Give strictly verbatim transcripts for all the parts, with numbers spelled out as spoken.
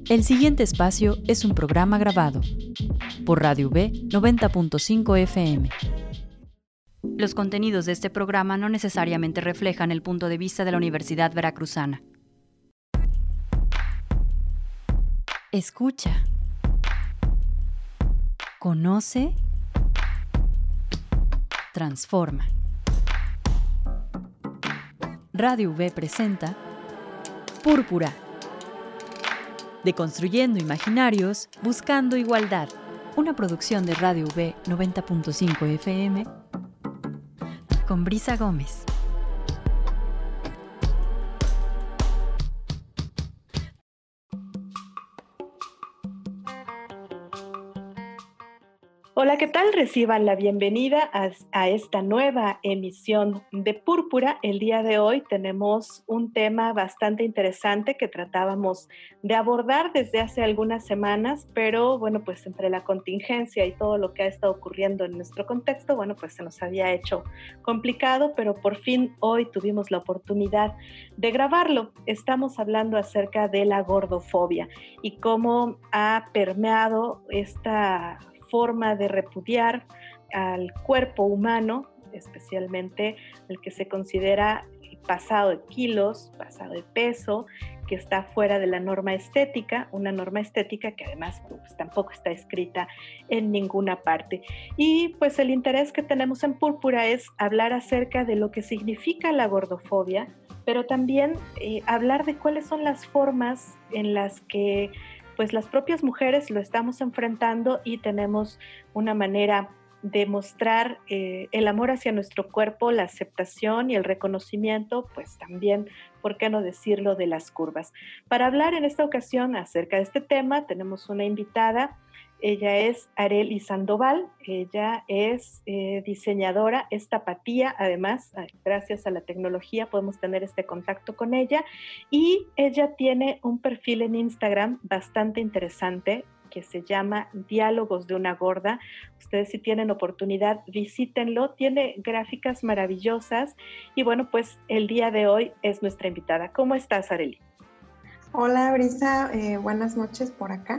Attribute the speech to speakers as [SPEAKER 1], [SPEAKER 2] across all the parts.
[SPEAKER 1] El siguiente espacio es un programa grabado por Radio V noventa punto cinco F M. Los contenidos de este programa no necesariamente reflejan el punto de vista de la Universidad Veracruzana. Escucha. Conoce. Transforma. Radio V presenta Púrpura. Deconstruyendo imaginarios, buscando igualdad. Una producción de Radio V noventa punto cinco F M con Brisa Gómez.
[SPEAKER 2] Hola, ¿qué tal? Reciban la bienvenida a, a esta nueva emisión de Púrpura. El día de hoy tenemos un tema bastante interesante que tratábamos de abordar desde hace algunas semanas, pero bueno, pues entre la contingencia y todo lo que ha estado ocurriendo en nuestro contexto, bueno, pues se nos había hecho complicado, pero por fin hoy tuvimos la oportunidad de grabarlo. Estamos hablando acerca de la gordofobia y cómo ha permeado esta forma de repudiar al cuerpo humano, especialmente el que se considera pasado de kilos, pasado de peso, que está fuera de la norma estética, una norma estética que además pues, tampoco está escrita en ninguna parte. Y pues el interés que tenemos en Púrpura es hablar acerca de lo que significa la gordofobia, pero también eh, hablar de cuáles son las formas en las que pues las propias mujeres lo estamos enfrentando y tenemos una manera de mostrar eh, el amor hacia nuestro cuerpo, la aceptación y el reconocimiento, pues también, ¿por qué no decirlo?, de las curvas. Para hablar en esta ocasión acerca de este tema, tenemos una invitada. Ella es Arely Sandoval, ella es eh, diseñadora, es tapatía, además, gracias a la tecnología podemos tener este contacto con ella, y ella tiene un perfil en Instagram bastante interesante que se llama Diálogos de una Gorda. Ustedes si tienen oportunidad, visítenlo, tiene gráficas maravillosas y bueno, pues el día de hoy es nuestra invitada. ¿Cómo estás, Arely?
[SPEAKER 3] Hola, Brisa, eh, buenas noches por acá.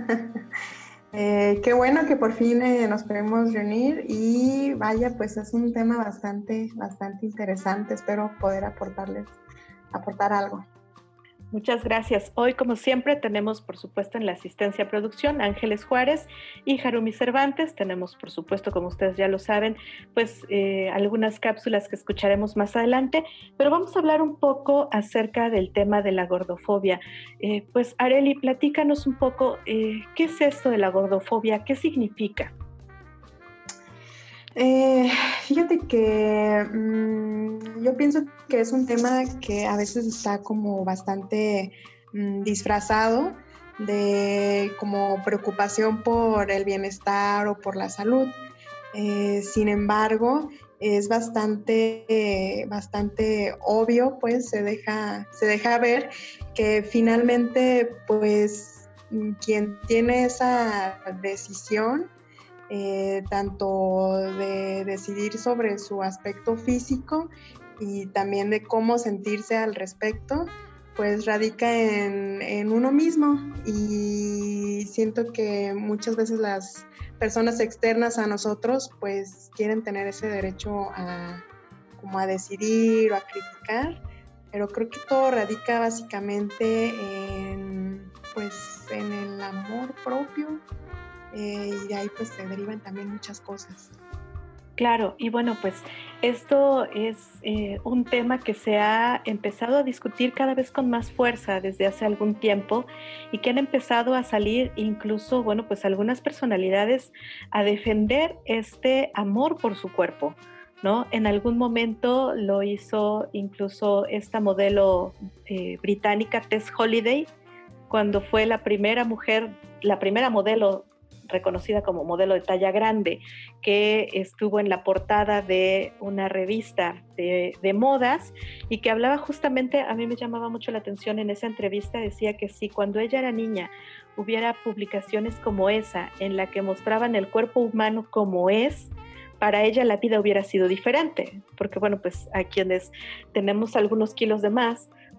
[SPEAKER 3] Eh, qué bueno que por fin eh, nos podemos reunir y vaya, pues es un tema bastante, bastante interesante. Espero poder aportarles, aportar algo.
[SPEAKER 2] Muchas gracias. Hoy, como siempre, tenemos, por supuesto, en la asistencia a producción, Ángeles Juárez y Harumi Cervantes. Tenemos, por supuesto, como ustedes ya lo saben, pues eh, algunas cápsulas que escucharemos más adelante, pero vamos a hablar un poco acerca del tema de la gordofobia. Eh, pues, Arely, platícanos un poco, eh, ¿qué es esto de la gordofobia? ¿Qué significa?
[SPEAKER 3] Eh, fíjate que mmm, yo pienso que es un tema que a veces está como bastante mmm, disfrazado de como preocupación por el bienestar o por la salud. Eh, sin embargo, es bastante, eh, bastante obvio, pues se deja, se deja ver que finalmente, pues quien tiene esa decisión, Eh, tanto de decidir sobre su aspecto físico y también de cómo sentirse al respecto, pues radica en, en uno mismo, y siento que muchas veces las personas externas a nosotros pues quieren tener ese derecho a, como a decidir o a criticar, pero creo que todo radica básicamente en, pues, en el amor propio. Eh, y de ahí pues se derivan también muchas cosas.
[SPEAKER 2] Claro, y bueno, pues esto es eh, un tema que se ha empezado a discutir cada vez con más fuerza desde hace algún tiempo y que han empezado a salir incluso, bueno, pues algunas personalidades a defender este amor por su cuerpo, ¿no? En algún momento lo hizo incluso esta modelo eh, británica, Tess Holliday, cuando fue la primera mujer, la primera modelo reconocida como modelo de talla grande, que estuvo en la portada de una revista de, de modas y que hablaba justamente, a mí me llamaba mucho la atención en esa entrevista, decía que si cuando ella era niña hubiera publicaciones como esa, en la que mostraban el cuerpo humano como es, para ella la vida hubiera sido diferente, porque bueno, pues a quienes tenemos algunos kilos de más,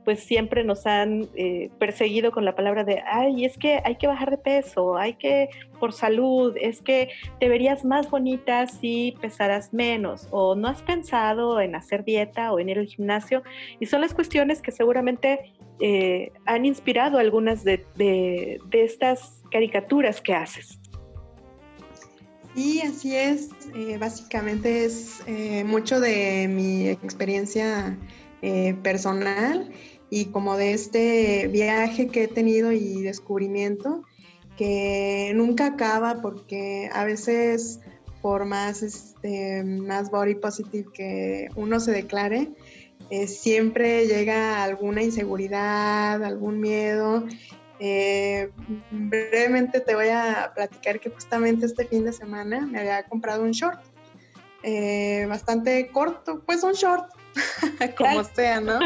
[SPEAKER 2] pues siempre nos han eh, perseguido con la palabra de, ay, es que hay que bajar de peso, hay que, por salud, es que te verías más bonita si pesaras menos, o no has pensado en hacer dieta o en ir al gimnasio, y son las cuestiones que seguramente eh, han inspirado algunas de, de, de estas caricaturas que haces.
[SPEAKER 3] Sí, así es. Eh, básicamente es eh, mucho de mi experiencia eh, personal y como de este viaje que he tenido y descubrimiento que nunca acaba, porque a veces por más, este, más body positive que uno se declare, eh, siempre llega alguna inseguridad, algún miedo. Eh, brevemente te voy a platicar que justamente este fin de semana me había comprado un short eh, bastante corto, pues un short, como sea, ¿no?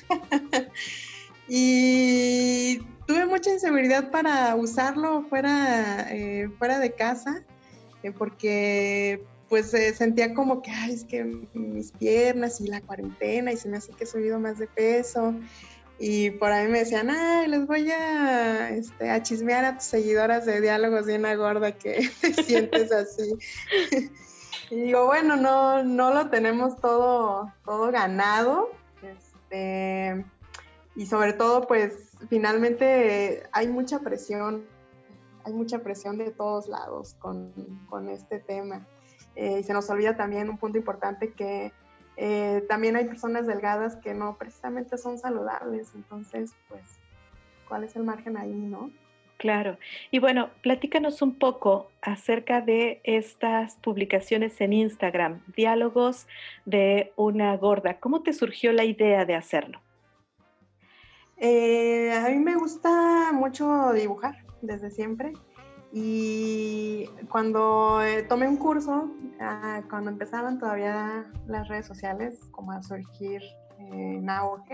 [SPEAKER 3] Y tuve mucha inseguridad para usarlo fuera, eh, fuera de casa, eh, porque pues eh, sentía como que, ay, es que mis piernas y la cuarentena y se me hace que he subido más de peso. Y por ahí me decían, ay, les voy a, este, a chismear a tus seguidoras de Diálogos de una Gorda que te sientes así. Y digo, bueno, no, no lo tenemos todo, todo ganado. Este, y sobre todo, pues, finalmente hay mucha presión, hay mucha presión de todos lados con, con este tema. Eh, y se nos olvida también un punto importante que Eh, también hay personas delgadas que no precisamente son saludables, entonces, pues, ¿cuál es el margen ahí, no?
[SPEAKER 2] Claro. Y bueno, platícanos un poco acerca de estas publicaciones en Instagram, Diálogos de una Gorda. ¿Cómo te surgió la idea de hacerlo?
[SPEAKER 3] Eh, a mí me gusta mucho dibujar desde siempre. Y cuando eh, tomé un curso, ah, cuando empezaban todavía las redes sociales como a surgir eh, en auge,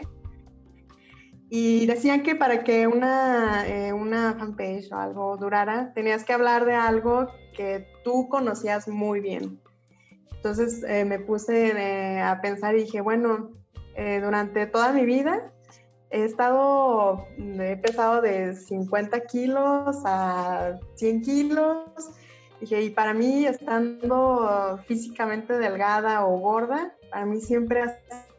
[SPEAKER 3] y decían que para que una, eh, una fanpage o algo durara, tenías que hablar de algo que tú conocías muy bien. Entonces eh, me puse eh, a pensar y dije, bueno, eh, durante toda mi vida he estado, he pesado de cincuenta kilos a cien kilos. Dije, y para mí, estando físicamente delgada o gorda, para mí siempre ha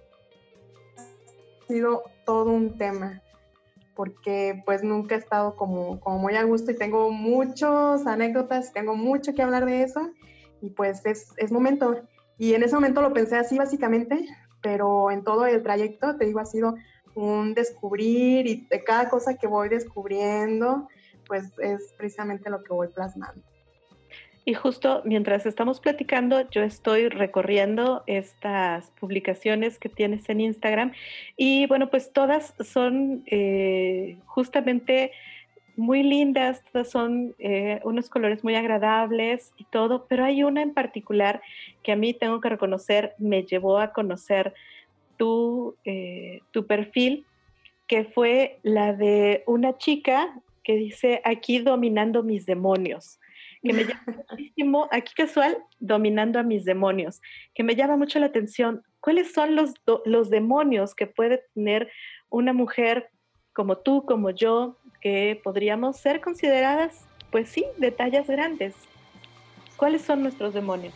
[SPEAKER 3] sido todo un tema, porque pues nunca he estado como, como muy a gusto y tengo muchas anécdotas, tengo mucho que hablar de eso, y pues es, es momento. Y en ese momento lo pensé así básicamente, pero en todo el trayecto, te digo, ha sido un descubrir, y de cada cosa que voy descubriendo, pues es precisamente lo que voy plasmando.
[SPEAKER 2] Y justo mientras estamos platicando, yo estoy recorriendo estas publicaciones que tienes en Instagram y bueno, pues todas son eh, justamente muy lindas, todas son eh, unos colores muy agradables y todo, pero hay una en particular que a mí, tengo que reconocer, me llevó a conocer Tu, eh, tu perfil, que fue la de una chica que dice, aquí dominando mis demonios, que me llama muchísimo, aquí casual, dominando a mis demonios, que me llama mucho la atención. ¿Cuáles son los, do, los demonios que puede tener una mujer como tú, como yo, que podríamos ser consideradas, pues sí, de tallas grandes? ¿Cuáles son nuestros demonios?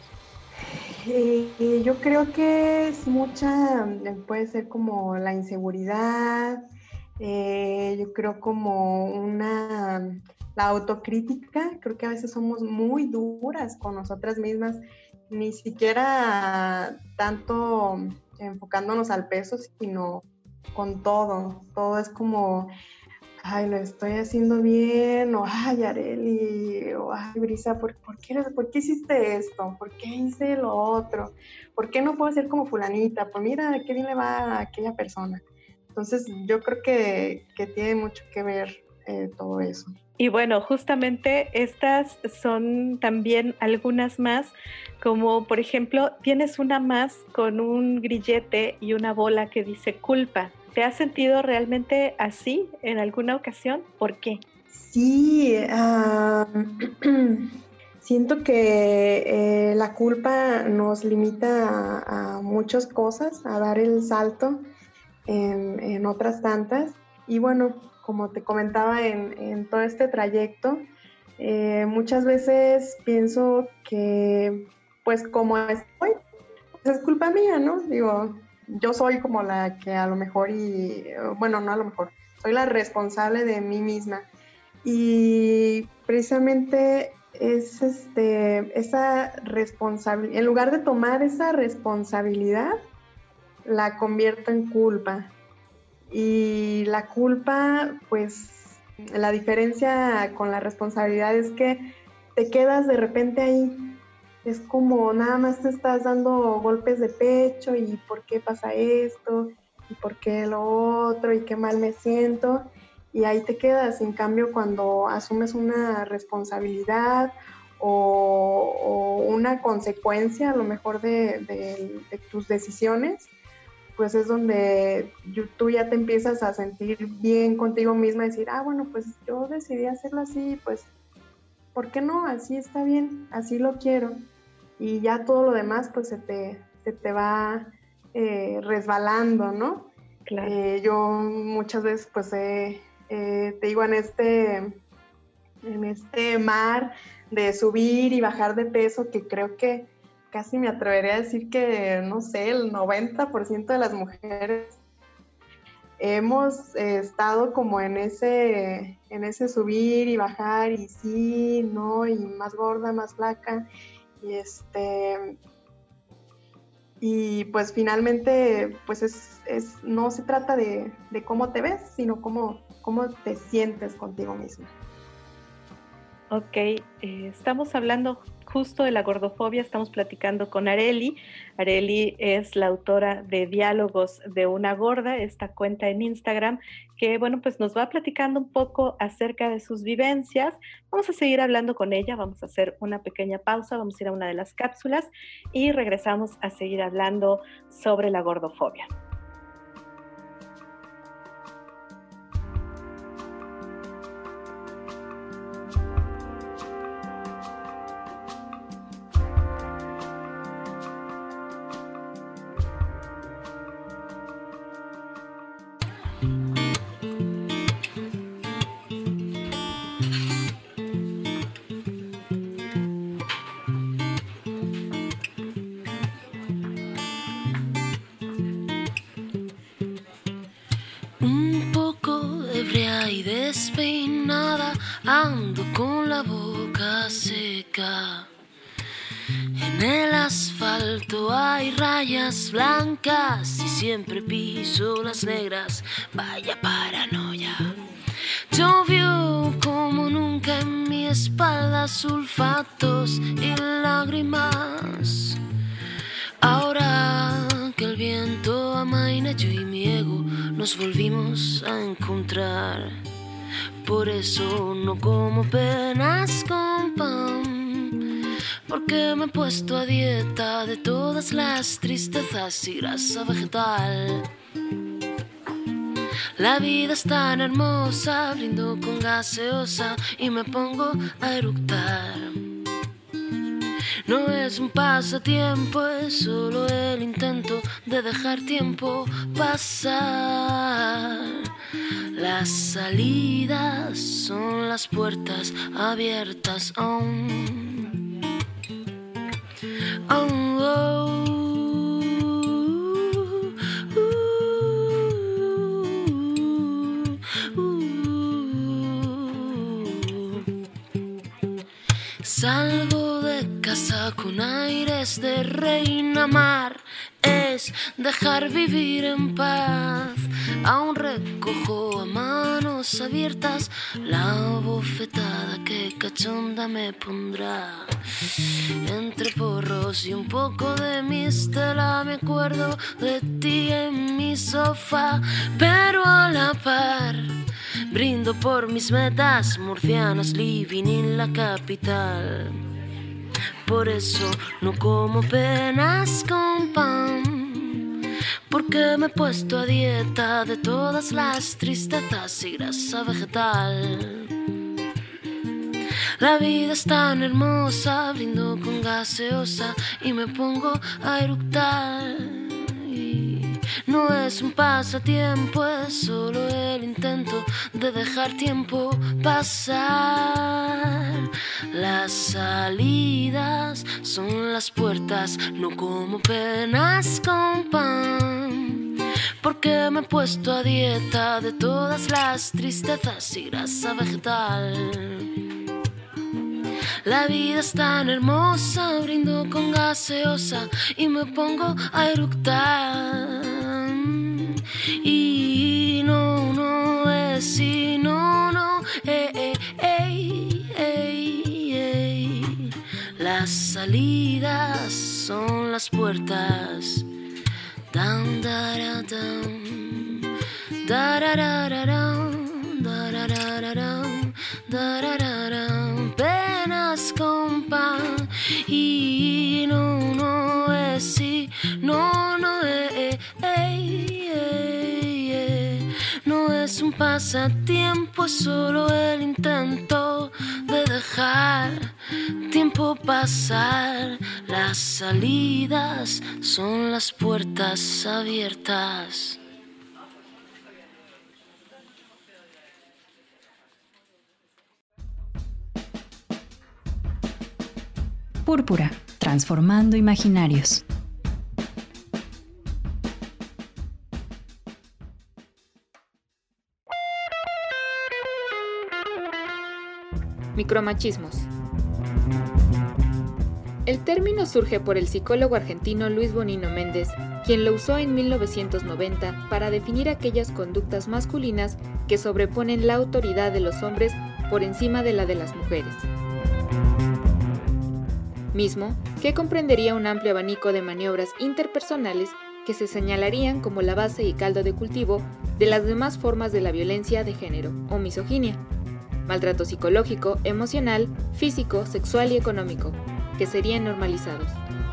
[SPEAKER 3] Eh, yo creo que es mucha, puede ser como la inseguridad, eh, yo creo como una, la autocrítica. Creo que a veces somos muy duras con nosotras mismas, ni siquiera tanto enfocándonos al peso, sino con todo. Todo es como, ay, lo estoy haciendo bien, o ay, Areli, o ay, Brisa, ¿por, por, qué, ¿por qué hiciste esto? ¿Por qué hice lo otro? ¿Por qué no puedo ser como fulanita? Pues mira, qué bien le va a aquella persona. Entonces, yo creo que, que tiene mucho que ver eh, todo eso.
[SPEAKER 2] Y bueno, justamente estas son también algunas más, como por ejemplo, tienes una más con un grillete y una bola que dice culpa. ¿Te has sentido realmente así en alguna ocasión? ¿Por qué?
[SPEAKER 3] Sí, uh, siento que eh, la culpa nos limita a, a muchas cosas, a dar el salto. en, en otras tantas. Y bueno, como te comentaba en, en todo este trayecto, eh, muchas veces pienso que pues como estoy, pues es culpa mía, ¿no? Digo, yo soy como la que a lo mejor, y bueno, no a lo mejor, soy la responsable de mí misma. Y precisamente es este, esa responsabilidad, en lugar de tomar esa responsabilidad, la convierto en culpa. Y la culpa, pues la diferencia con la responsabilidad es que te quedas de repente ahí. Es como nada más te estás dando golpes de pecho y por qué pasa esto, y por qué lo otro, y qué mal me siento. Y ahí te quedas. En cambio, cuando asumes una responsabilidad o, o una consecuencia a lo mejor de, de, de tus decisiones, pues es donde tú ya te empiezas a sentir bien contigo misma, decir, ah, bueno, pues yo decidí hacerlo así, pues, ¿por qué no? Así está bien, así lo quiero. Y ya todo lo demás, pues, se te, se te va eh, resbalando, ¿no?
[SPEAKER 2] Claro.
[SPEAKER 3] Eh, yo muchas veces, pues, eh, eh, te digo, en este, en este mar de subir y bajar de peso, que creo que casi me atrevería a decir que, no sé, el noventa por ciento de las mujeres hemos eh, estado como en ese, en ese subir y bajar, y sí, no, y más gorda, más flaca, y este, y pues finalmente, pues es, es no se trata de, de cómo te ves, sino cómo, cómo te sientes contigo misma.
[SPEAKER 2] Ok, eh, estamos hablando justo de la gordofobia, estamos platicando con Arely. Arely es la autora de Diálogos de una Gorda, esta cuenta en Instagram, que bueno, pues nos va platicando un poco acerca de sus vivencias. Vamos a seguir hablando con ella, vamos a hacer una pequeña pausa, vamos a ir a una de las cápsulas y regresamos a seguir hablando sobre la gordofobia.
[SPEAKER 4] Y despeinada, ando con la boca seca. En el asfalto hay rayas blancas y siempre piso las negras. Vaya paranoia. Llovió como nunca en mi espalda, sulfatos y lágrimas. Ahora que el viento amaina, yo y mi ego nos volvimos a encontrar. Por eso no como penas con pan, porque me he puesto a dieta de todas las tristezas y grasa vegetal. La vida es tan hermosa, brindo con gaseosa y me pongo a eructar. No es un pasatiempo, es solo el intento de dejar tiempo pasar. Las salidas son las puertas abiertas. Oh, oh, oh. Salgo de casa con aires de reina mar. Es dejar vivir en paz. Aún recojo a manos abiertas la bofetada que cachonda me pondrá. Entre porros y un poco de mi estela me acuerdo de ti en mi sofá. Pero a la par brindo por mis metas murcianas, living en la capital. Por eso no como penas con pan, porque me he puesto a dieta de todas las tristezas y grasa vegetal. La vida es tan hermosa, brindo con gaseosa y me pongo a eructar. Y no es un pasatiempo, es solo el intento de dejar tiempo pasar. Las salidas son las puertas, no como penas con pan, porque me he puesto a dieta de todas las tristezas y grasa vegetal. La vida es tan hermosa, brindo con gaseosa y me pongo a eructar. Y no, no es, y no, no, eh, eh, eh, eh, eh. Las salidas son las puertas. Down, da, da, down. Da, da, da, da, down. Da, da, da, da, down. Da, da, da, down. Penas con pan. Y no, no es, sí. No, no es, eh, eh, eh, eh. No es un pasatiempo, es solo el intento de dejar tiempo pasar. Las salidas son las puertas abiertas.
[SPEAKER 1] Púrpura, transformando imaginarios.
[SPEAKER 5] Micromachismos. El término surge por el psicólogo argentino Luis Bonino Méndez, quien lo usó en mil novecientos noventa para definir aquellas conductas masculinas que sobreponen la autoridad de los hombres por encima de la de las mujeres. Mismo que comprendería un amplio abanico de maniobras interpersonales que se señalarían como la base y caldo de cultivo de las demás formas de la violencia de género o misoginia, maltrato psicológico, emocional, físico, sexual y económico, que serían normalizados.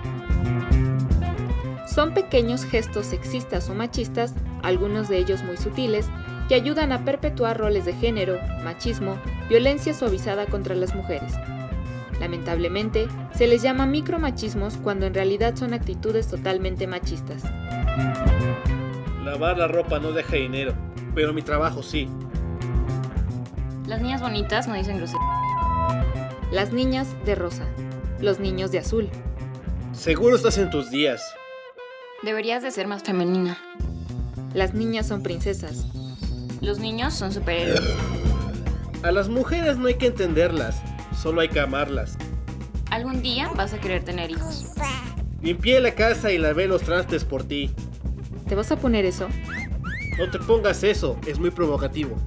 [SPEAKER 5] Son pequeños gestos sexistas o machistas, algunos de ellos muy sutiles, que ayudan a perpetuar roles de género, machismo, violencia suavizada contra las mujeres. Lamentablemente, se les llama micromachismos cuando en realidad son actitudes totalmente machistas.
[SPEAKER 6] Lavar la ropa no deja dinero, pero mi trabajo sí.
[SPEAKER 7] Las niñas bonitas no dicen groserías.
[SPEAKER 5] Las niñas de rosa, los niños de azul.
[SPEAKER 6] Seguro estás en tus días.
[SPEAKER 7] Deberías de ser más femenina.
[SPEAKER 5] Las niñas son princesas.
[SPEAKER 7] Los niños son superhéroes.
[SPEAKER 6] A las mujeres no hay que entenderlas, solo hay que amarlas.
[SPEAKER 7] Algún día vas a querer tener hijos.
[SPEAKER 6] Limpié la casa y lavé los trastes por ti.
[SPEAKER 5] ¿Te vas a poner eso?
[SPEAKER 6] No te pongas eso, es muy provocativo.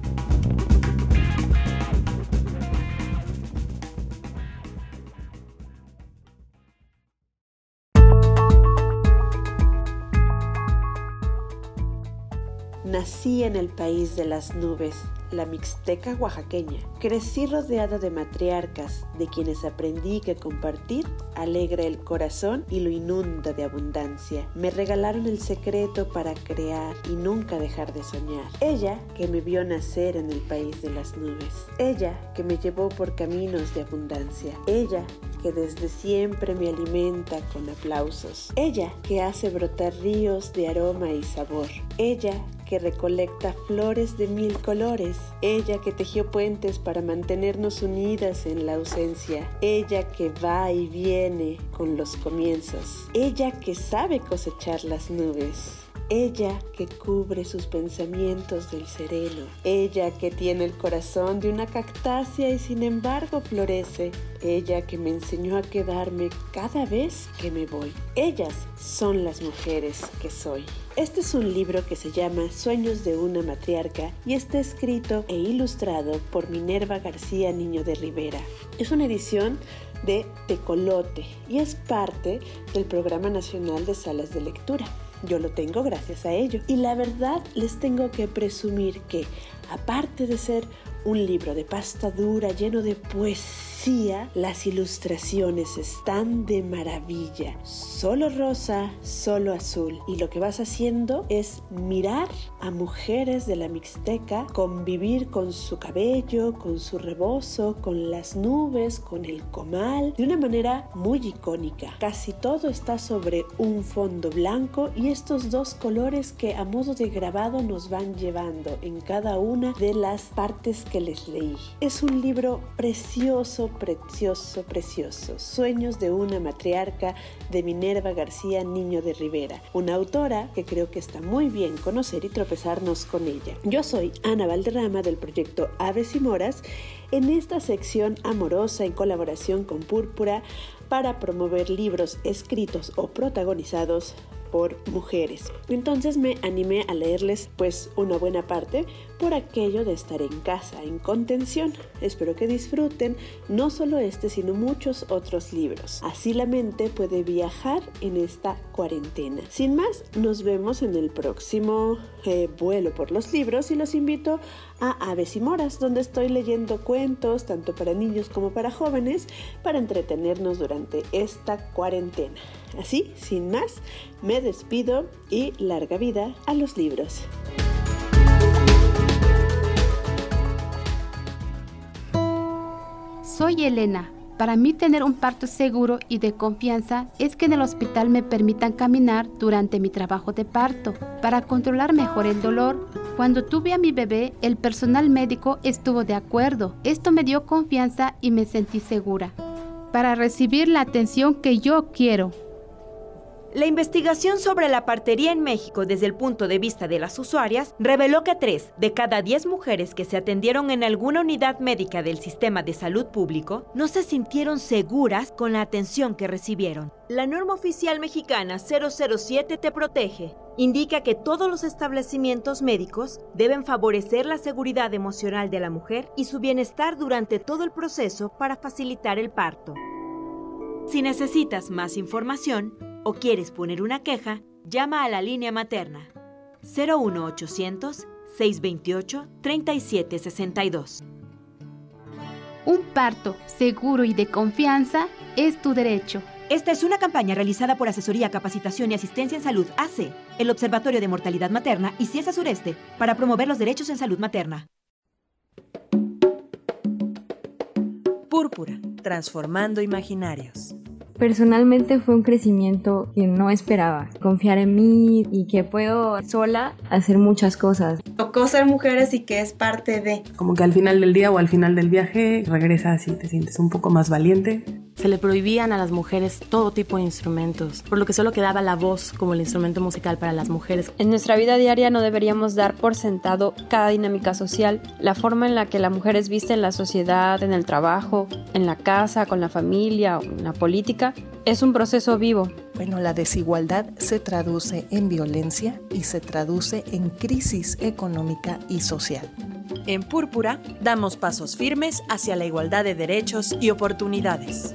[SPEAKER 8] Nací en el país de las nubes, la Mixteca oaxaqueña. Crecí rodeada de matriarcas, de quienes aprendí que compartir alegra el corazón y lo inunda de abundancia. Me regalaron el secreto para crear y nunca dejar de soñar. Ella que me vio nacer en el país de las nubes. Ella que me llevó por caminos de abundancia. Ella que desde siempre me alimenta con aplausos. Ella que hace brotar ríos de aroma y sabor. Ella que recolecta flores de mil colores. Ella que tejió puentes para mantenernos unidas en la ausencia. Ella que va y viene con los comienzos. Ella que sabe cosechar las nubes. Ella que cubre sus pensamientos del sereno. Ella que tiene el corazón de una cactácea y sin embargo florece. Ella que me enseñó a quedarme cada vez que me voy. Ellas son las mujeres que soy. Este es un libro que se llama Sueños de una matriarca y está escrito e ilustrado por Minerva García Niño de Rivera. Es una edición de Tecolote y es parte del Programa Nacional de Salas de Lectura. Yo lo tengo gracias a ello. Y la verdad les tengo que presumir que, aparte de ser un libro de pasta dura lleno de poesía. Las ilustraciones están de maravilla. Solo rosa, solo azul. Y lo que vas haciendo es mirar a mujeres de la Mixteca convivir con su cabello, con su rebozo, con las nubes, con el comal, de una manera muy icónica. Casi todo está sobre un fondo blanco y estos dos colores que a modo de grabado nos van llevando en cada una de las partes que les leí. Es un libro precioso, precioso, precioso. Sueños de una matriarca, de Minerva García Niño de Rivera, una autora que creo que está muy bien conocer y tropezarnos con ella. Yo soy Ana Valderrama del proyecto Aves y Moras, en esta sección amorosa en colaboración con Púrpura para promover libros escritos o protagonizados por mujeres. Entonces me animé a leerles pues una buena parte por aquello de estar en casa, en contención. Espero que disfruten no solo este, sino muchos otros libros. Así la mente puede viajar en esta cuarentena. Sin más, nos vemos en el próximo eh, vuelo por los libros y los invito a Aves y Moras, donde estoy leyendo cuentos tanto para niños como para jóvenes para entretenernos durante esta cuarentena. Así, sin más, me despido y larga vida a los libros.
[SPEAKER 9] Soy Elena. Para mí tener un parto seguro y de confianza es que en el hospital me permitan caminar durante mi trabajo de parto para controlar mejor el dolor. Cuando tuve a mi bebé, el personal médico estuvo de acuerdo. Esto me dio confianza y me sentí segura para recibir la atención que yo quiero.
[SPEAKER 10] La investigación sobre la partería en México desde el punto de vista de las usuarias reveló que tres de cada diez mujeres que se atendieron en alguna unidad médica del sistema de salud público no se sintieron seguras con la atención que recibieron. La norma oficial mexicana cero cero siete Te Protege indica que todos los establecimientos médicos deben favorecer la seguridad emocional de la mujer y su bienestar durante todo el proceso para facilitar el parto. Si necesitas más información o quieres poner una queja, llama a la línea materna cero uno ochocientos, seiscientos veintiocho, treinta y siete sesenta y dos.
[SPEAKER 9] Un parto seguro y de confianza es tu derecho.
[SPEAKER 10] Esta es una campaña realizada por Asesoría, Capacitación y Asistencia en Salud A C E, el Observatorio de Mortalidad Materna y Ciesa Sureste, para promover los derechos en salud materna.
[SPEAKER 11] Púrpura, transformando imaginarios.
[SPEAKER 12] Personalmente fue un crecimiento que no esperaba. Confiar en mí y que puedo sola hacer muchas cosas.
[SPEAKER 13] Tocó ser mujeres y que es parte de...
[SPEAKER 14] Como que al final del día o al final del viaje regresas y te sientes un poco más valiente.
[SPEAKER 15] Se le prohibían a las mujeres todo tipo de instrumentos, por lo que solo quedaba la voz como el instrumento musical para las mujeres.
[SPEAKER 16] En nuestra vida diaria no deberíamos dar por sentado cada dinámica social, la forma en la que la mujer es vista en la sociedad, en el trabajo, en la casa, con la familia o en la política. Es un proceso vivo.
[SPEAKER 17] Bueno, la desigualdad se traduce en violencia y se traduce en crisis económica y social.
[SPEAKER 11] En Púrpura, damos pasos firmes hacia la igualdad de derechos y oportunidades.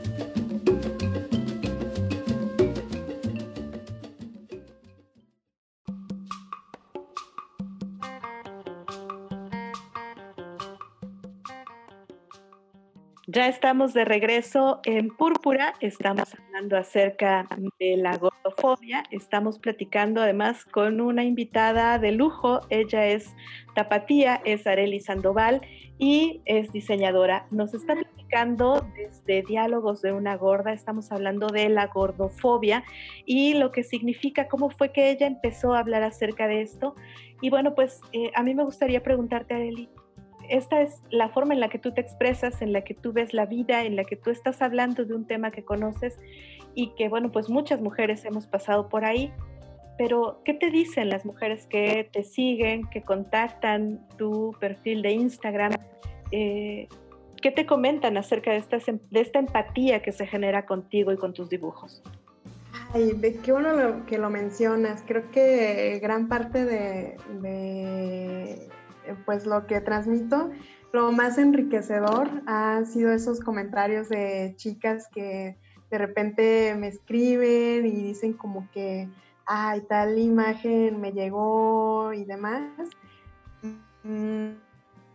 [SPEAKER 2] Ya estamos de regreso en Púrpura, estamos hablando acerca de la gordofobia, estamos platicando además con una invitada de lujo, ella es tapatía, es Arely Sandoval y es diseñadora. Nos está platicando desde Diálogos de una Gorda, estamos hablando de la gordofobia y lo que significa, cómo fue que ella empezó a hablar acerca de esto. Y bueno, pues eh, a mí me gustaría preguntarte, Arely, esta es la forma en la que tú te expresas, en la que tú ves la vida, en la que tú estás hablando de un tema que conoces y que, bueno, pues muchas mujeres hemos pasado por ahí, pero ¿qué te dicen las mujeres que te siguen, que contactan tu perfil de Instagram? Eh, ¿Qué te comentan acerca de esta, de esta empatía que se genera contigo y con tus dibujos?
[SPEAKER 3] Ay, de qué bueno lo, que lo mencionas. Creo que gran parte de... de... pues lo que transmito, lo más enriquecedor ha sido esos comentarios de chicas que de repente me escriben y dicen como que, ay, tal imagen me llegó y demás.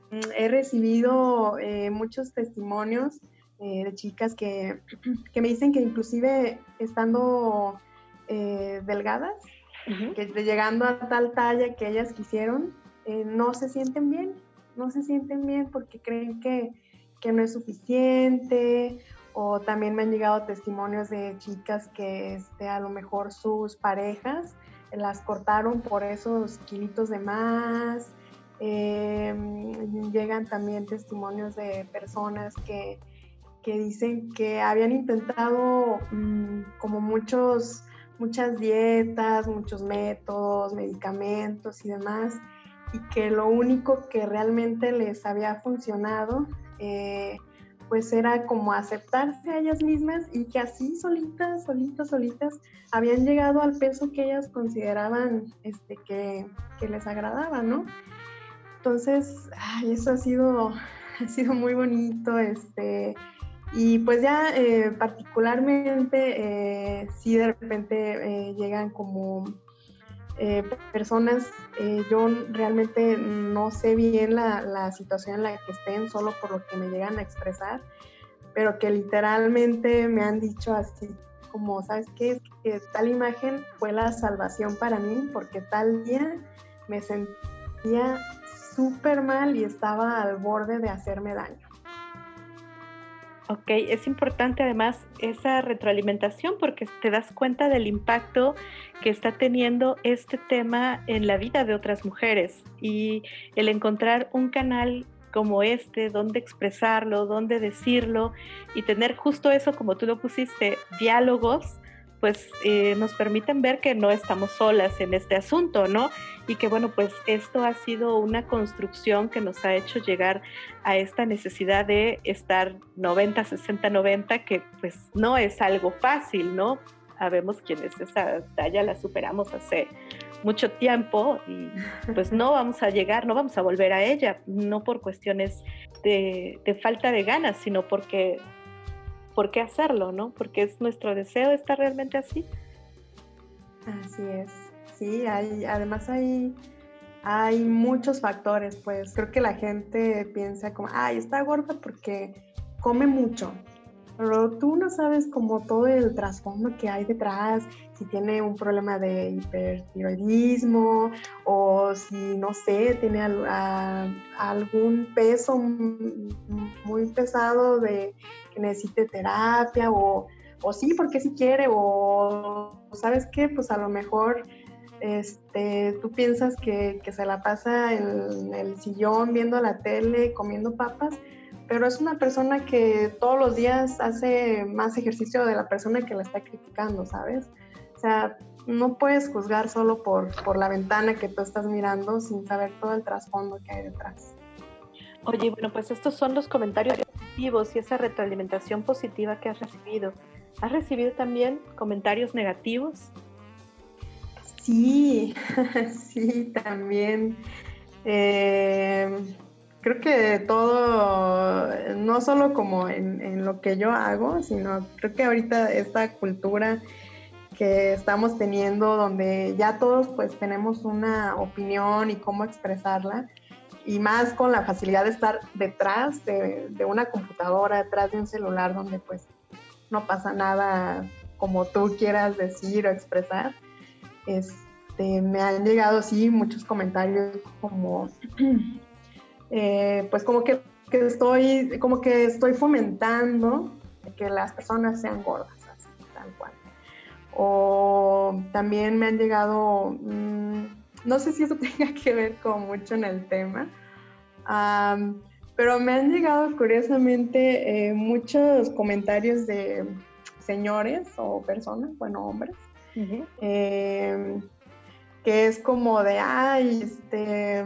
[SPEAKER 3] he recibido eh, muchos testimonios eh, de chicas que, que me dicen que inclusive estando eh, delgadas, uh-huh. que llegando a tal talla que ellas quisieron, eh, no se sienten bien, no se sienten bien porque creen que, que no es suficiente. O también me han llegado testimonios de chicas que este, a lo mejor sus parejas las cortaron por esos kilitos de más. Eh, llegan también testimonios de personas que, que dicen que habían intentado mmm, como muchos, muchas dietas, muchos métodos, medicamentos y demás, y que lo único que realmente les había funcionado eh, pues era como aceptarse a ellas mismas y que así solitas, solitas, solitas habían llegado al peso que ellas consideraban este, que, que les agradaba, ¿no? Entonces, ay, eso ha sido, ha sido muy bonito, este, y pues ya eh, particularmente eh, sí de repente eh, llegan como eh, personas, eh, yo realmente no sé bien la, la situación en la que estén, solo por lo que me llegan a expresar, pero que literalmente me han dicho así como, ¿sabes qué? Que tal imagen fue la salvación para mí, porque tal día me sentía súper mal y estaba al borde de hacerme daño.
[SPEAKER 2] Ok, es importante además esa retroalimentación porque te das cuenta del impacto que está teniendo este tema en la vida de otras mujeres, y el encontrar un canal como este, donde expresarlo, donde decirlo y tener justo eso, como tú lo pusiste, diálogos, pues eh, nos permiten ver que no estamos solas en este asunto, ¿no? Y que bueno, pues esto ha sido una construcción que nos ha hecho llegar a esta necesidad de estar noventa, sesenta, noventa, que pues no es algo fácil, ¿no? Sabemos quienes esa talla la superamos hace mucho tiempo y pues no vamos a llegar, no vamos a volver a ella, no por cuestiones de, de falta de ganas, sino porque ¿por qué hacerlo, no? Porque es nuestro deseo estar realmente así.
[SPEAKER 3] Así es, sí, hay, además hay, hay muchos factores, pues creo que la gente piensa como, ay, está gorda porque come mucho, pero tú no sabes como todo el trasfondo que hay detrás, si tiene un problema de hipertiroidismo o si, no sé, tiene a, a, algún peso muy pesado de que necesite terapia o, o sí, porque si quiere o, ¿sabes qué? Pues a lo mejor este, tú piensas que, que se la pasa en el sillón viendo la tele, comiendo papas, pero es una persona que todos los días hace más ejercicio de la persona que la está criticando, ¿sabes? O sea, no puedes juzgar solo por, por la ventana que tú estás mirando sin saber todo el trasfondo que hay detrás.
[SPEAKER 2] Oye, bueno, pues estos son los comentarios positivos y esa retroalimentación positiva que has recibido. ¿Has recibido también comentarios negativos?
[SPEAKER 3] Sí, sí, también. Eh... Creo que todo, no solo como en, en lo que yo hago, sino creo que ahorita esta cultura que estamos teniendo, donde ya todos pues tenemos una opinión y cómo expresarla, y más con la facilidad de estar detrás de, de una computadora, detrás de un celular, donde pues no pasa nada como tú quieras decir o expresar. Este, me han llegado sí muchos comentarios como... Eh, pues como que, que estoy como que estoy fomentando que las personas sean gordas, así, tal cual. O también me han llegado, mmm, no sé si eso tenga que ver con mucho en el tema, um, pero me han llegado curiosamente eh, muchos comentarios de señores o personas, bueno, hombres, uh-huh. eh, que es como de, ay, este...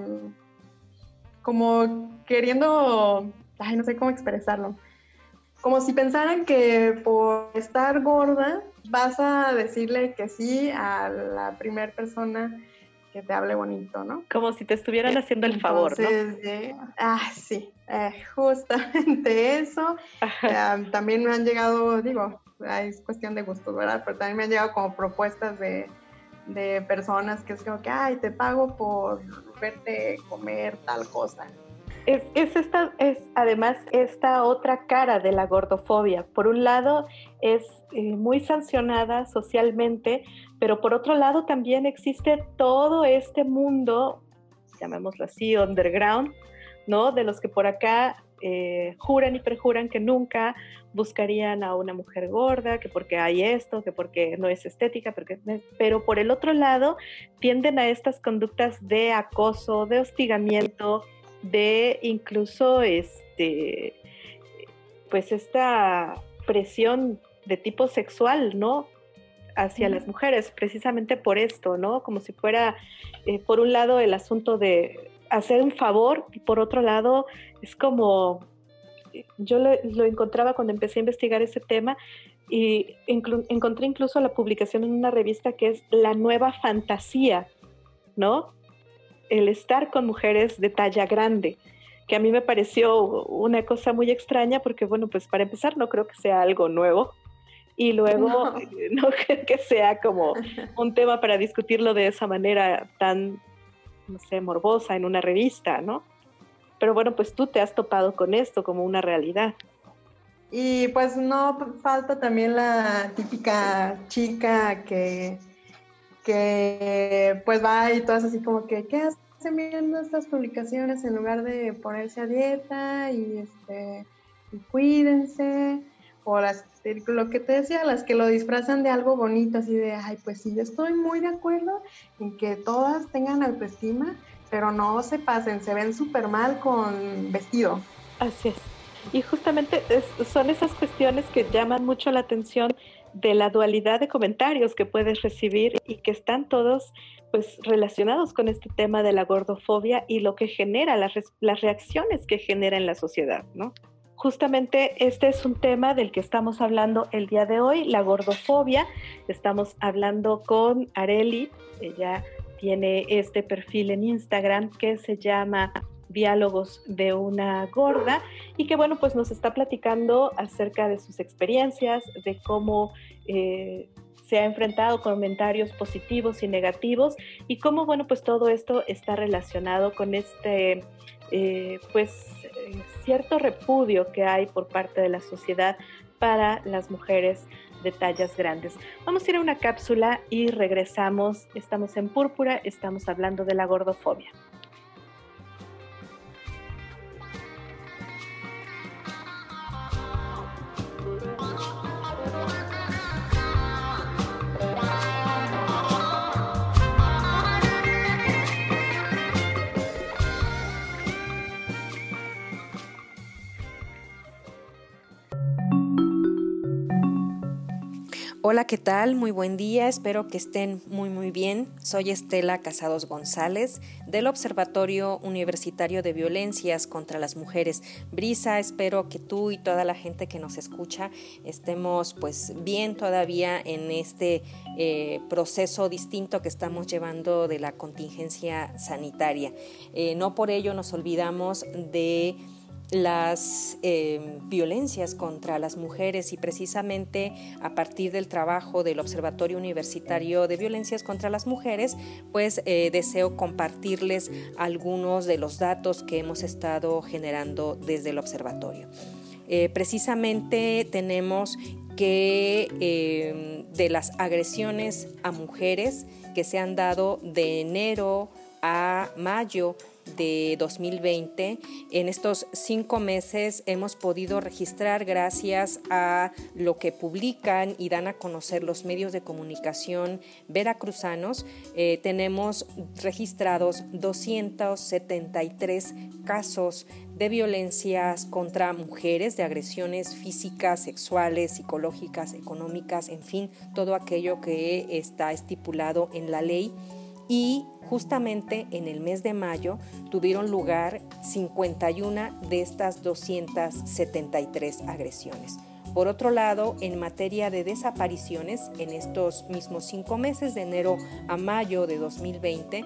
[SPEAKER 3] como queriendo, ay, no sé cómo expresarlo, como si pensaran que por estar gorda vas a decirle que sí a la primera persona que te hable bonito, ¿no?
[SPEAKER 2] Como si te estuvieran haciendo el favor,
[SPEAKER 3] Entonces, ¿no? Eh, ah, sí, eh, justamente eso. Eh, también me han llegado, digo, es cuestión de gustos, ¿verdad? Pero también me han llegado como propuestas de... de personas que es como que, ay, te pago por verte comer tal cosa.
[SPEAKER 2] Es, es, esta, es además esta otra cara de la gordofobia. Por un lado es eh, muy sancionada socialmente, pero por otro lado también existe todo este mundo, llamémoslo así, underground, ¿no? De los que por acá eh, juran y perjuran que nunca buscarían a una mujer gorda, que porque hay esto, que porque no es estética, porque, pero por el otro lado tienden a estas conductas de acoso, de hostigamiento, de incluso este, pues esta presión de tipo sexual, ¿no? Hacia uh-huh. las mujeres, precisamente por esto, ¿no? Como si fuera, eh, por un lado, el asunto de hacer un favor, y por otro lado, es como, yo lo, lo encontraba cuando empecé a investigar ese tema, y inclu- encontré incluso la publicación en una revista que es La Nueva Fantasía, ¿no? El estar con mujeres de talla grande, que a mí me pareció una cosa muy extraña, porque bueno, pues para empezar no creo que sea algo nuevo, y luego no, no creo que sea como un tema para discutirlo de esa manera tan, no sé, morbosa en una revista, ¿no? Pero bueno, pues tú te has topado con esto como una realidad.
[SPEAKER 3] Y pues no falta también la típica chica que, que pues va y todas así como que, ¿qué hacen viendo estas publicaciones en lugar de ponerse a dieta y, este, y cuídense? O las, lo que te decía, las que lo disfrazan de algo bonito, así de, ay, pues sí, yo estoy muy de acuerdo en que todas tengan autoestima, pero no se pasen, se ven súper mal con vestido.
[SPEAKER 2] Así es. Y justamente es, son esas cuestiones que llaman mucho la atención de la dualidad de comentarios que puedes recibir y que están todos pues relacionados con este tema de la gordofobia y lo que genera, las, las reacciones que genera en la sociedad, ¿no? Justamente este es un tema del que estamos hablando el día de hoy, la gordofobia. Estamos hablando con Arely, ella tiene este perfil en Instagram que se llama Diálogos de una Gorda y que bueno, pues nos está platicando acerca de sus experiencias, de cómo eh, se ha enfrentado con comentarios positivos y negativos y cómo bueno, pues todo esto está relacionado con este eh, pues eh, cierto repudio que hay por parte de la sociedad para las mujeres de tallas grandes. Vamos a ir a una cápsula y regresamos. Estamos en Púrpura, estamos hablando de la gordofobia.
[SPEAKER 18] Hola, ¿qué tal? Muy buen día, espero que estén muy muy bien. Soy Estela Casados González del Observatorio Universitario de Violencias contra las Mujeres. Brisa, espero que tú y toda la gente que nos escucha estemos pues bien todavía en este eh, proceso distinto que estamos llevando de la contingencia sanitaria. Eh, no por ello nos olvidamos de las eh, violencias contra las mujeres y precisamente a partir del trabajo del Observatorio Universitario de Violencias contra las Mujeres, pues eh, deseo compartirles algunos de los datos que hemos estado generando desde el observatorio. Eh, precisamente tenemos que eh, de las agresiones a mujeres que se han dado de enero a mayo de dos mil veinte. En estos cinco meses hemos podido registrar, gracias a lo que publican y dan a conocer los medios de comunicación veracruzanos, eh, tenemos registrados doscientos setenta y tres casos de violencias contra mujeres, de agresiones físicas, sexuales, psicológicas, económicas, en fin, todo aquello que está estipulado en la ley. Y justamente en el mes de mayo tuvieron lugar cincuenta y una de estas doscientas setenta y tres agresiones. Por otro lado, en materia de desapariciones, en estos mismos cinco meses, de enero a mayo de dos mil veinte,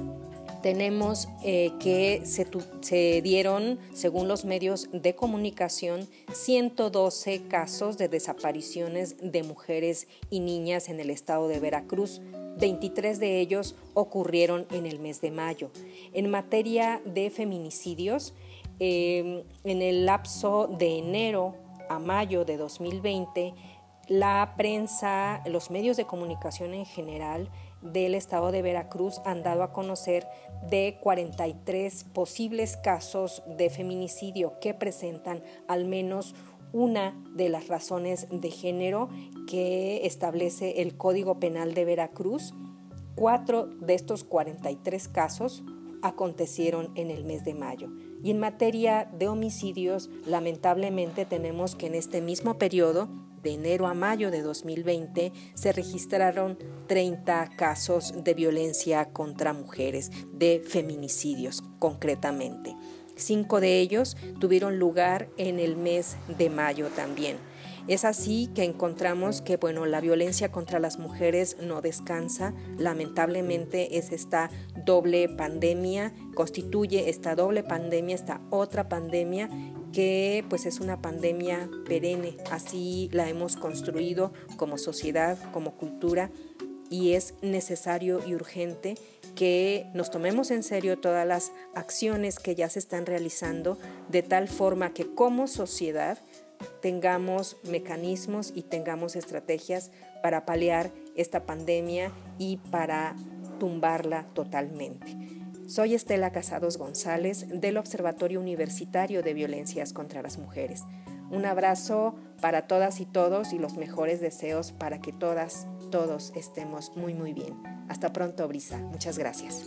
[SPEAKER 18] tenemos eh, que se, tu, se dieron, según los medios de comunicación, ciento doce casos de desapariciones de mujeres y niñas en el estado de Veracruz. veintitrés de ellos ocurrieron en el mes de mayo. En materia de feminicidios, Eh, en el lapso de enero a mayo de dos mil veinte, la prensa, los medios de comunicación en general del estado de Veracruz han dado a conocer de cuarenta y tres posibles casos de feminicidio que presentan al menos una de las razones de género que establece el Código Penal de Veracruz. Cuatro de estos cuarenta y tres casos acontecieron en el mes de mayo. Y en materia de homicidios, lamentablemente tenemos que en este mismo periodo, de enero a mayo de dos mil veinte, se registraron treinta casos de violencia contra mujeres, de feminicidios concretamente. Cinco de ellos tuvieron lugar en el mes de mayo también. Es así que encontramos que, bueno, la violencia contra las mujeres no descansa. Lamentablemente es esta doble pandemia, constituye esta doble pandemia, esta otra pandemia que pues es una pandemia perenne. Así la hemos construido como sociedad, como cultura, y es necesario y urgente que nos tomemos en serio todas las acciones que ya se están realizando, de tal forma que como sociedad tengamos mecanismos y tengamos estrategias para paliar esta pandemia y para tumbarla totalmente. Soy Estela Casados González del Observatorio Universitario de Violencias contra las Mujeres. Un abrazo para todas y todos y los mejores deseos para que todas, todos estemos muy muy bien. Hasta pronto, Brisa. Muchas gracias.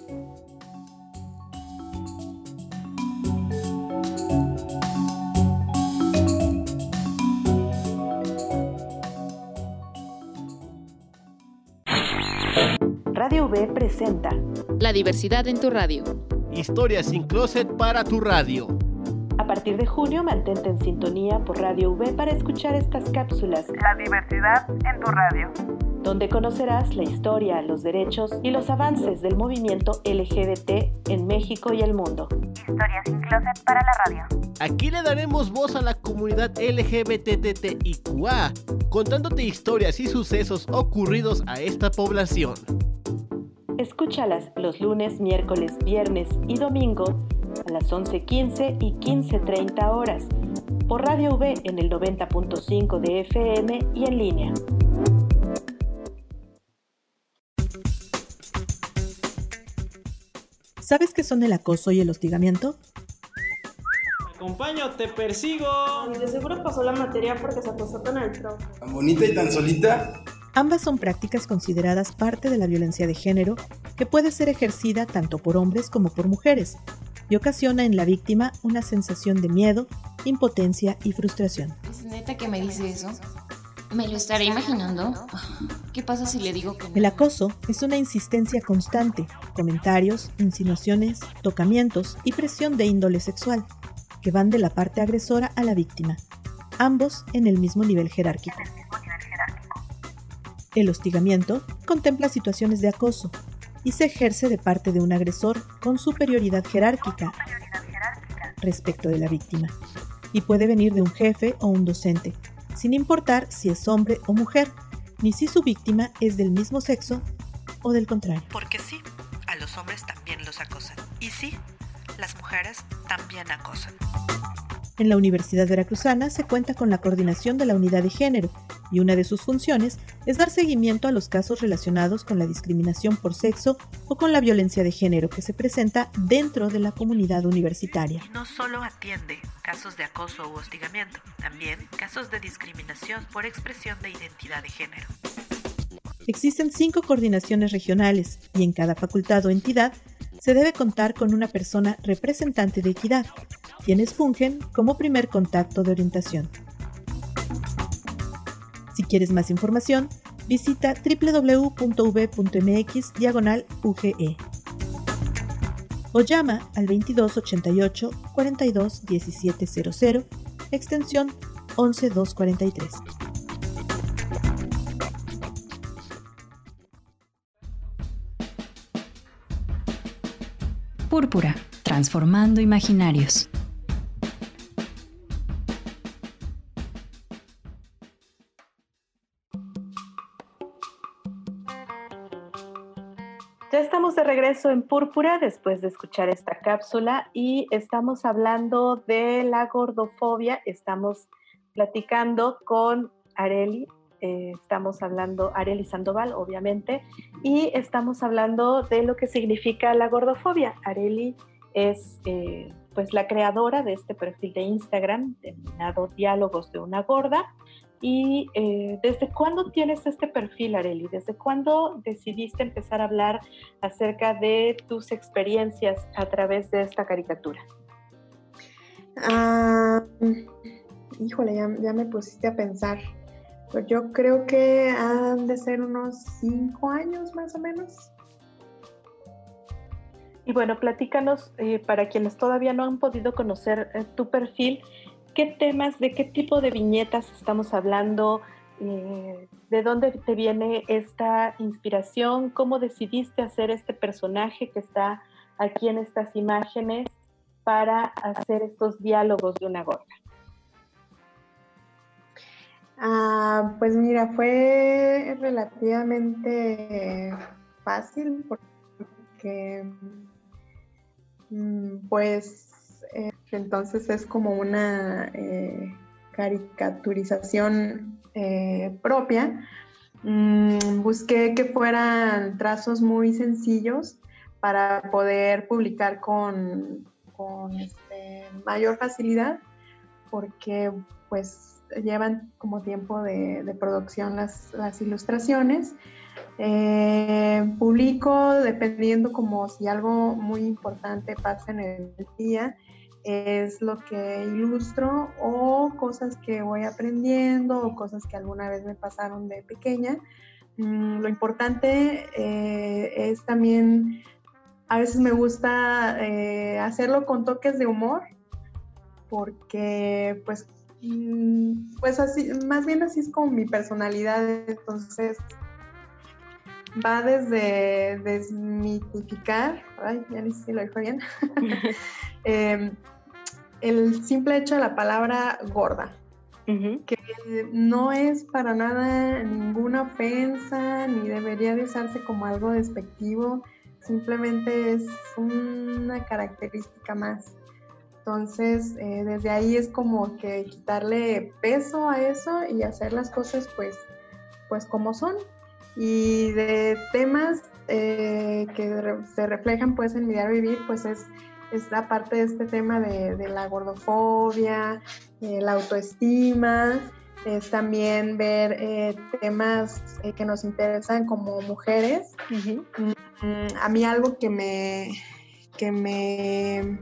[SPEAKER 2] Radio V presenta
[SPEAKER 5] La diversidad en tu radio.
[SPEAKER 6] Historias sin closet para tu radio.
[SPEAKER 2] A partir de junio, mantente en sintonía por Radio V para escuchar estas cápsulas.
[SPEAKER 19] La diversidad en tu radio,
[SPEAKER 2] donde conocerás la historia, los derechos y los avances del movimiento L G B T en México y el mundo.
[SPEAKER 19] Historias sin closet para la radio.
[SPEAKER 6] Aquí le daremos voz a la comunidad L G B T T I Q A, contándote historias y sucesos ocurridos a esta población.
[SPEAKER 2] Escúchalas los lunes, miércoles, viernes y domingo a las once quince y quince treinta horas por Radio V en el noventa punto cinco de F M y en línea.
[SPEAKER 20] ¿Sabes qué son el acoso y el hostigamiento?
[SPEAKER 21] Te acompaño, te persigo.
[SPEAKER 13] De seguro pasó la materia porque se acostó con el profe.
[SPEAKER 22] ¿Tan bonita y tan solita?
[SPEAKER 20] Ambas son prácticas consideradas parte de la violencia de género que puede ser ejercida tanto por hombres como por mujeres y ocasiona en la víctima una sensación de miedo, impotencia y frustración.
[SPEAKER 7] ¿Es neta que me dice eso? ¿Me lo estaré imaginando? ¿Qué pasa si le digo que no?
[SPEAKER 20] El acoso es una insistencia constante, comentarios, insinuaciones, tocamientos y presión de índole sexual, que van de la parte agresora a la víctima, ambos en el mismo nivel jerárquico. El hostigamiento contempla situaciones de acoso y se ejerce de parte de un agresor con superioridad jerárquica respecto de la víctima, y puede venir de un jefe o un docente, sin importar si es hombre o mujer, ni si su víctima es del mismo sexo o del contrario.
[SPEAKER 23] Porque sí, a los hombres también los acosan. Y sí, las mujeres también acosan.
[SPEAKER 20] En la Universidad Veracruzana se cuenta con la coordinación de la unidad de género, y una de sus funciones es dar seguimiento a los casos relacionados con la discriminación por sexo o con la violencia de género que se presenta dentro de la comunidad universitaria.
[SPEAKER 23] Y no solo atiende casos de acoso u hostigamiento, también casos de discriminación por expresión de identidad de género.
[SPEAKER 20] Existen cinco coordinaciones regionales y en cada facultad o entidad se debe contar con una persona representante de equidad, quienes fungen como primer contacto de orientación. Si quieres más información, visita doble u doble u doble u punto u v punto m x diagonal u g e o llama al veintidós ochenta y ocho cuarenta y dos diecisiete cero cero, extensión once doscientos cuarenta y tres.
[SPEAKER 1] Púrpura, transformando imaginarios.
[SPEAKER 2] Ya estamos de regreso en Púrpura después de escuchar esta cápsula y estamos hablando de la gordofobia. Estamos platicando con Arely, eh, estamos hablando, Arely Sandoval, obviamente, y estamos hablando de lo que significa la gordofobia. Arely es eh, pues la creadora de este perfil de Instagram denominado Diálogos de una Gorda. ¿Y eh, desde cuándo tienes este perfil, Arely? ¿Desde cuándo decidiste empezar a hablar acerca de tus experiencias a través de esta caricatura?
[SPEAKER 3] Ah, híjole, ya, ya me pusiste a pensar. Pues yo creo que han de ser unos cinco años más o menos.
[SPEAKER 2] Y bueno, platícanos, eh, para quienes todavía no han podido conocer eh, tu perfil, ¿qué temas, de qué tipo de viñetas estamos hablando? Eh, ¿De dónde te viene esta inspiración? ¿Cómo decidiste hacer este personaje que está aquí en estas imágenes para hacer estos diálogos de una gorda?
[SPEAKER 3] Ah, pues mira, fue relativamente fácil porque pues eh, entonces es como una eh, caricaturización eh, propia. Mm, busqué que fueran trazos muy sencillos para poder publicar con, con este, mayor facilidad, porque pues llevan como tiempo de, de producción las, las ilustraciones. Eh, publico dependiendo como si algo muy importante pasa en el día, es lo que ilustro, o cosas que voy aprendiendo o cosas que alguna vez me pasaron de pequeña. Mm, lo importante eh, es también, a veces me gusta eh, hacerlo con toques de humor, porque pues, mm, pues así, más bien así es como mi personalidad. Entonces va desde desmitificar, ay, ya ni sé si lo dijo bien, eh, el simple hecho de la palabra gorda, uh-huh. que no es para nada ninguna ofensa, ni debería de usarse como algo despectivo, simplemente es una característica más. Entonces, eh, desde ahí es como que quitarle peso a eso y hacer las cosas pues, pues como son. Y de temas eh, que re- se reflejan pues en mi diario vivir, pues es, es la parte de este tema de, de la gordofobia, eh, la autoestima, es también ver eh, temas eh, que nos interesan como mujeres. Uh-huh. Mm, a mí algo que me, que me,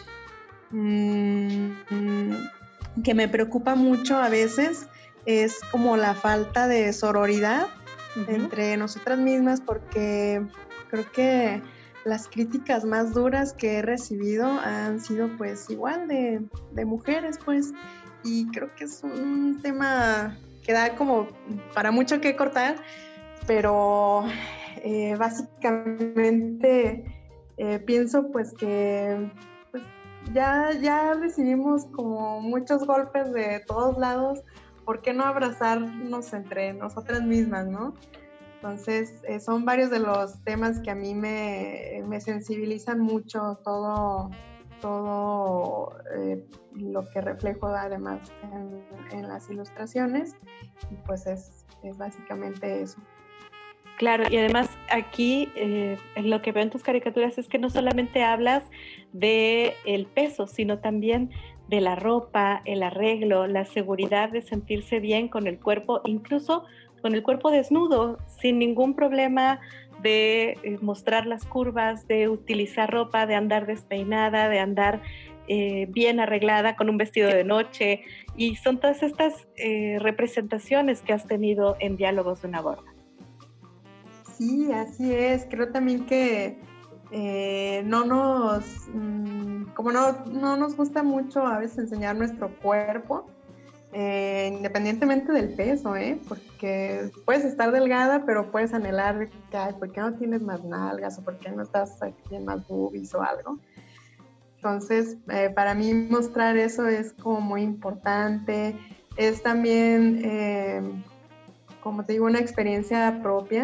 [SPEAKER 3] mm, que me preocupa mucho a veces es como la falta de sororidad Uh-huh. entre nosotras mismas, porque creo que las críticas más duras que he recibido han sido pues igual de, de mujeres, pues, y creo que es un tema que da como para mucho que cortar, pero eh, básicamente eh, pienso pues que pues, ya, ya recibimos como muchos golpes de todos lados. ¿Por qué no abrazarnos entre nosotras mismas, no? Entonces, eh, son varios de los temas que a mí me, me sensibilizan mucho, todo, todo eh, lo que reflejo además en, en las ilustraciones, y pues es, es básicamente eso.
[SPEAKER 2] Claro, y además aquí eh, lo que veo en tus caricaturas es que no solamente hablas del peso, sino también de la ropa, el arreglo, la seguridad de sentirse bien con el cuerpo, incluso con el cuerpo desnudo, sin ningún problema de eh, mostrar las curvas, de utilizar ropa, de andar despeinada, de andar eh, bien arreglada con un vestido de noche, y son todas estas eh, representaciones que has tenido en Diálogos de una Gorda.
[SPEAKER 3] Sí, así es. Creo también que eh, no nos, mmm, como no, no nos gusta mucho a veces enseñar nuestro cuerpo, eh, independientemente del peso, ¿eh? Porque puedes estar delgada, pero puedes anhelar de que, ay, ¿por qué no tienes más nalgas? ¿O por qué no estás aquí en más boobies o algo? Entonces, eh, para mí mostrar eso es como muy importante. Es también, eh, como te digo, una experiencia propia.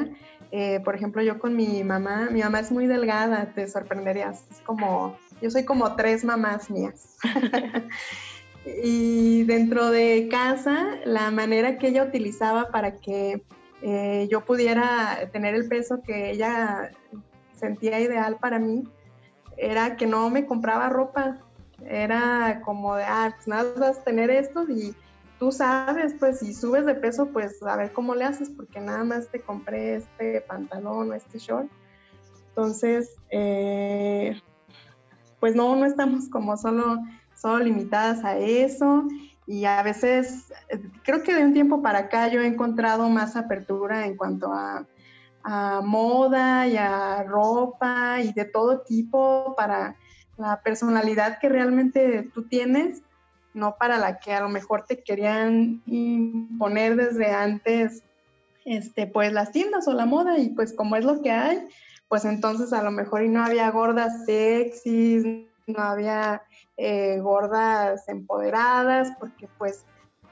[SPEAKER 3] Eh, por ejemplo, yo con mi mamá, mi mamá es muy delgada, te sorprenderías, es como, yo soy como tres mamás mías. Y dentro de casa, la manera que ella utilizaba para que eh, yo pudiera tener el peso que ella sentía ideal para mí, era que no me compraba ropa. Era como de, ah, pues nada, vas a tener esto y tú sabes, pues si subes de peso, pues a ver cómo le haces, porque nada más te compré este pantalón o este short. Entonces, eh, pues no, no estamos como solo... solo limitadas a eso, y a veces, creo que de un tiempo para acá yo he encontrado más apertura en cuanto a, a moda y a ropa y de todo tipo para la personalidad que realmente tú tienes, no para la que a lo mejor te querían imponer desde antes, este, pues las tiendas o la moda, y pues como es lo que hay, pues entonces a lo mejor y no había gordas sexys, no había eh, gordas empoderadas, porque pues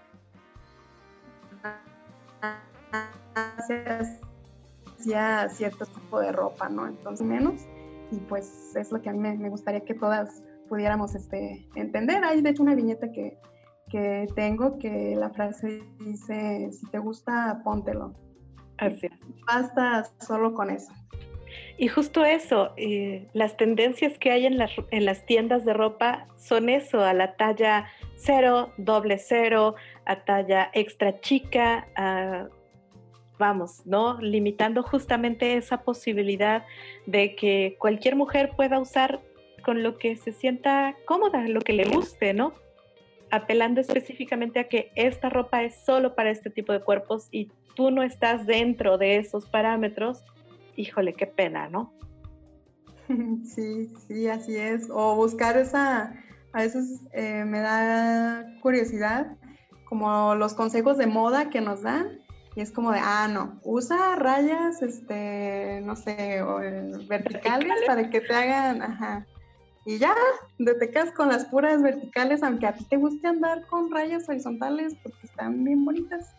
[SPEAKER 3] hacía cierto tipo de ropa, ¿no? Entonces menos, y pues es lo que a mí me, me gustaría que todas pudiéramos este, entender. Hay de hecho una viñeta que, que tengo que la frase dice, si te gusta, póntelo.
[SPEAKER 2] Así es.
[SPEAKER 3] Basta solo con eso.
[SPEAKER 2] Y justo eso, eh, las tendencias que hay en las, en las tiendas de ropa son eso, a la talla cero, doble cero, a talla extra chica, a, vamos, ¿no? Limitando justamente esa posibilidad de que cualquier mujer pueda usar con lo que se sienta cómoda, lo que le guste, ¿no? Apelando específicamente a que esta ropa es solo para este tipo de cuerpos y tú no estás dentro de esos parámetros. Híjole, qué pena, ¿no?
[SPEAKER 3] Sí, sí, así es. O buscar esa, a veces eh, me da curiosidad, como los consejos de moda que nos dan, y es como de, ah, no, usa rayas, este, no sé, o, eh, verticales, verticales para que te hagan, ajá. Y ya, te quedas con las puras verticales, aunque a ti te guste andar con rayas horizontales, porque están bien bonitas.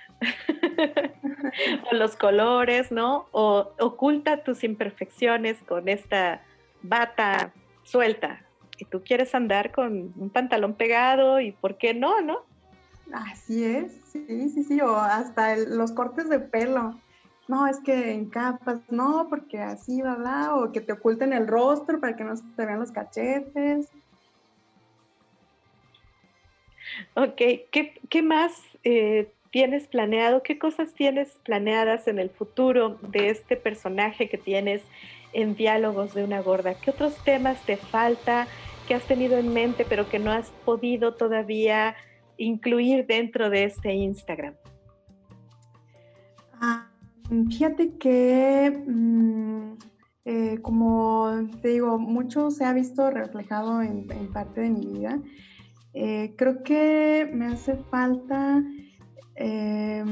[SPEAKER 2] O los colores, ¿no? O oculta tus imperfecciones con esta bata suelta y tú quieres andar con un pantalón pegado y ¿por qué no, no?
[SPEAKER 3] Así es, sí, sí, sí, o hasta el, los cortes de pelo. No, es que en capas, no, porque así, bla, bla, o que te oculten el rostro para que no se te vean los cachetes.
[SPEAKER 2] Ok, ¿qué, qué más eh, tienes planeado? ¿Qué cosas tienes planeadas en el futuro de este personaje que tienes en Diálogos de una Gorda? ¿Qué otros temas te falta, que has tenido en mente pero que no has podido todavía incluir dentro de este Instagram?
[SPEAKER 3] Ah, fíjate que, mmm, eh, como te digo, mucho se ha visto reflejado en, en parte de mi vida. Eh, creo que me hace falta eh,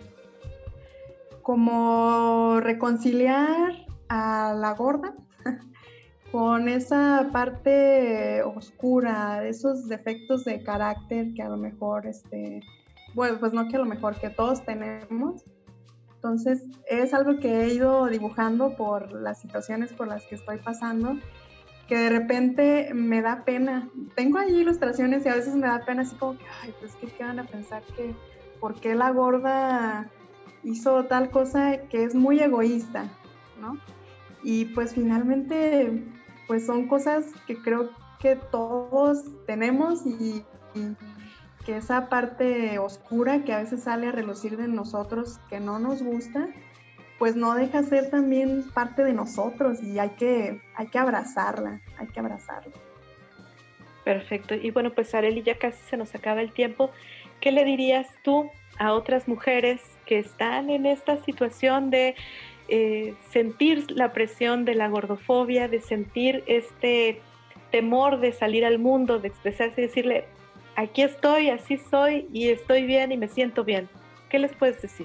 [SPEAKER 3] como reconciliar a la gorda con esa parte oscura, esos defectos de carácter que a lo mejor, este, bueno, pues no que a lo mejor, que todos tenemos. Entonces es algo que he ido dibujando por las situaciones por las que estoy pasando, que de repente me da pena. Tengo ahí ilustraciones y a veces me da pena así como que, ay, pues ¿qué, qué van a pensar? Que ¿por qué la gorda hizo tal cosa que es muy egoísta, ¿no? Y pues finalmente, pues son cosas que creo que todos tenemos y, y que esa parte oscura que a veces sale a relucir de nosotros que no nos gusta, pues no deja ser también parte de nosotros y hay que, hay que abrazarla, hay que abrazarla.
[SPEAKER 2] Perfecto. Y bueno, pues Arely, ya casi se nos acaba el tiempo. ¿Qué le dirías tú a otras mujeres que están en esta situación de eh, sentir la presión de la gordofobia, de sentir este temor de salir al mundo, de expresarse y decirle, aquí estoy, así soy y estoy bien y me siento bien? ¿Qué les puedes decir?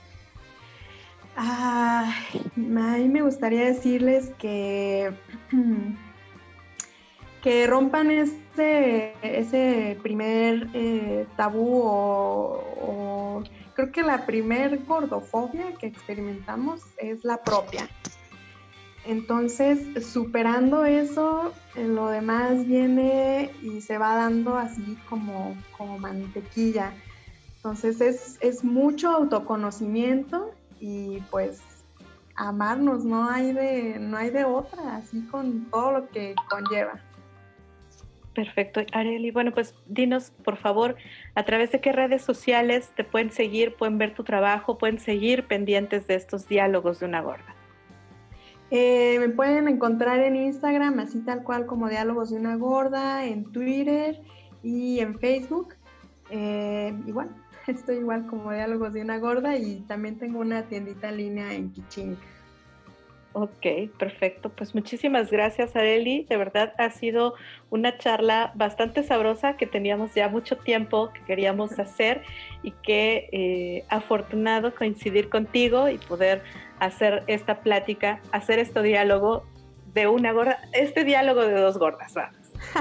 [SPEAKER 3] Ah, a mí me gustaría decirles que, que rompan ese, ese primer eh, tabú o, o creo que la primer gordofobia que experimentamos es la propia. Entonces, superando eso, lo demás viene y se va dando así como, como mantequilla. Entonces, es, es mucho autoconocimiento y pues amarnos, no hay de, no hay de otra, así con todo lo que conlleva.
[SPEAKER 2] Perfecto, Arely. Bueno, pues dinos, por favor, a través de qué redes sociales te pueden seguir, pueden ver tu trabajo, pueden seguir pendientes de estos diálogos de una gorda.
[SPEAKER 3] Eh, me pueden encontrar en Instagram, así tal cual como Diálogos de una Gorda, en Twitter y en Facebook. Eh, igual, estoy igual como Diálogos de una Gorda y también tengo una tiendita en línea en Kichink.
[SPEAKER 2] Ok, perfecto. Pues muchísimas gracias, Arely. De verdad ha sido una charla bastante sabrosa que teníamos ya mucho tiempo que queríamos hacer y que eh, afortunado coincidir contigo y poder hacer esta plática, hacer este diálogo de una gorda, este diálogo de dos gordas, ¿verdad?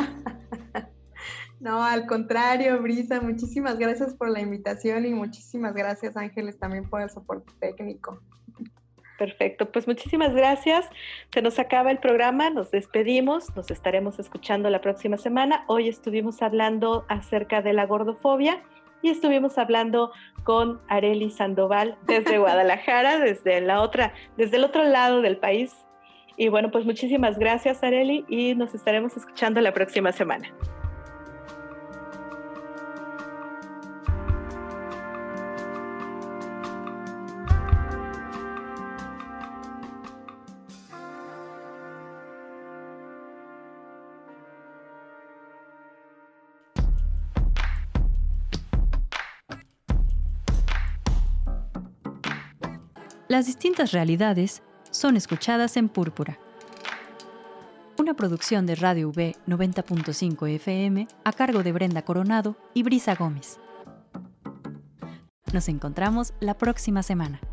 [SPEAKER 3] No, al contrario, Brisa, muchísimas gracias por la invitación y muchísimas gracias, Ángeles, también por el soporte técnico.
[SPEAKER 2] Perfecto, pues muchísimas gracias. Se nos acaba el programa, nos despedimos, nos estaremos escuchando la próxima semana. Hoy estuvimos hablando acerca de la gordofobia y estuvimos hablando con Arely Sandoval desde Guadalajara, desde la otra, desde el otro lado del país. Y bueno, pues muchísimas gracias, Arely, y nos estaremos escuchando la próxima semana.
[SPEAKER 1] Las distintas realidades son escuchadas en Púrpura. Una producción de Radio V noventa punto cinco F M a cargo de Brenda Coronado y Brisa Gómez. Nos encontramos la próxima semana.